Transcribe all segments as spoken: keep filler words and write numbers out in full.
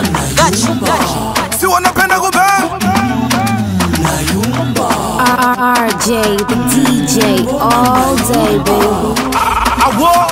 Gachi, gachi. Si wanapenda kubang R J, the D J, all day, baby. I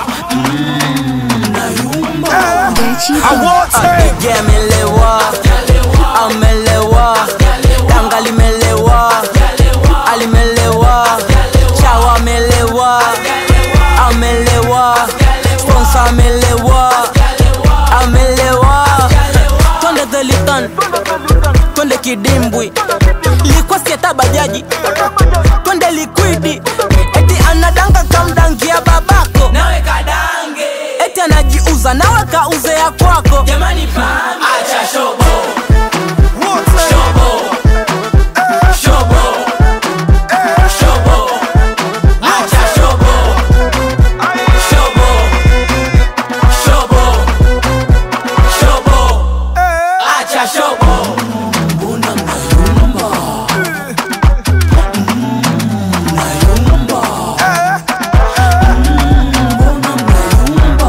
Abige amelewa, amelewa, Dangali melewa, alimelewa, Chawa amelewa, amelewa, Sponsor amelewa, amelewa. Twende Delitan, twende Kidimbwi, likuwa sieta bajaji, twende Liquidi. Eti anadanga kamdangia babako, nawe kadange. Eti anajiuza nawe kauze ya kwako. Jamani pami, acha shobo, shobo, shobo, shobo, acha shobo, shobo, shobo, shobo, acha shobo. Mbona mnayumba, mnayumba, mbona mnayumba,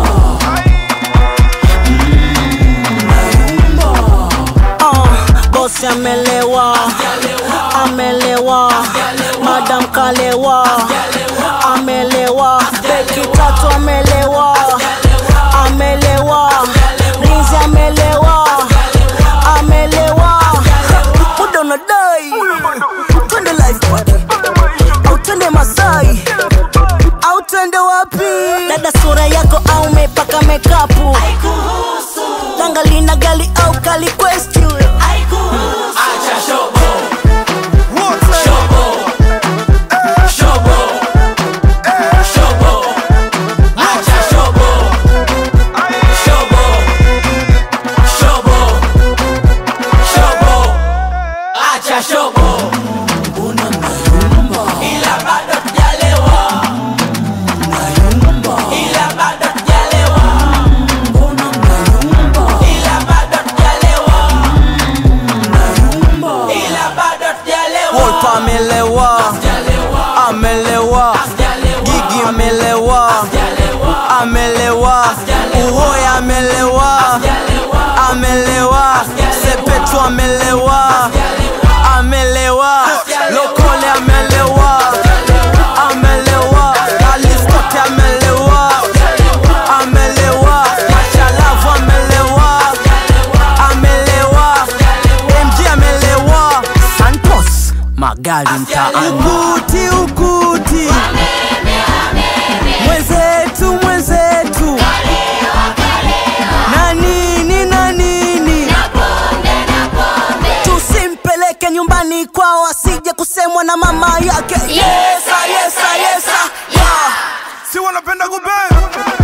uh, boss amelewa, amelewa, madam kalewa, amelewa, beki tatu amelewa, amelewa, Rinzi amelewa, amelewa. Muda unadai, twende life party, au twende Masai, au twende wapi? Dada sura yako au mepaka mekapu, haikuhusu. Dangali na gali au kali quest you, haikuhusu. Acha shobo, shobo, shobo, shobo, acha shobo, shobo, shobo, shobo, acha shobo. Mbona mnayumba, ila bado tujalewa, mnayumba, ila bado tujalewa. Mbona mnayumba, ila bado tujalewa, mnayumba, ila bado tujalewa. Wolf amelewa, amelewa, Gigi amelewa, amelewa, Uhoya amelewa, amelewa, Sepetu amelewa, amelewa, Lokole amelewa, amelewa, Alistote amelewa, amelewa, Machalavu amelewa, amelewa, M G amelewa, Santos Magali mtaani. Ukuti ukuti, mwenzetu mwenzetu, na nini na nini, tusimpeleke nyumbani kwao asije kusemwa na mama yake. Yesa yesa yesa, yeah. Si wanapenda kubang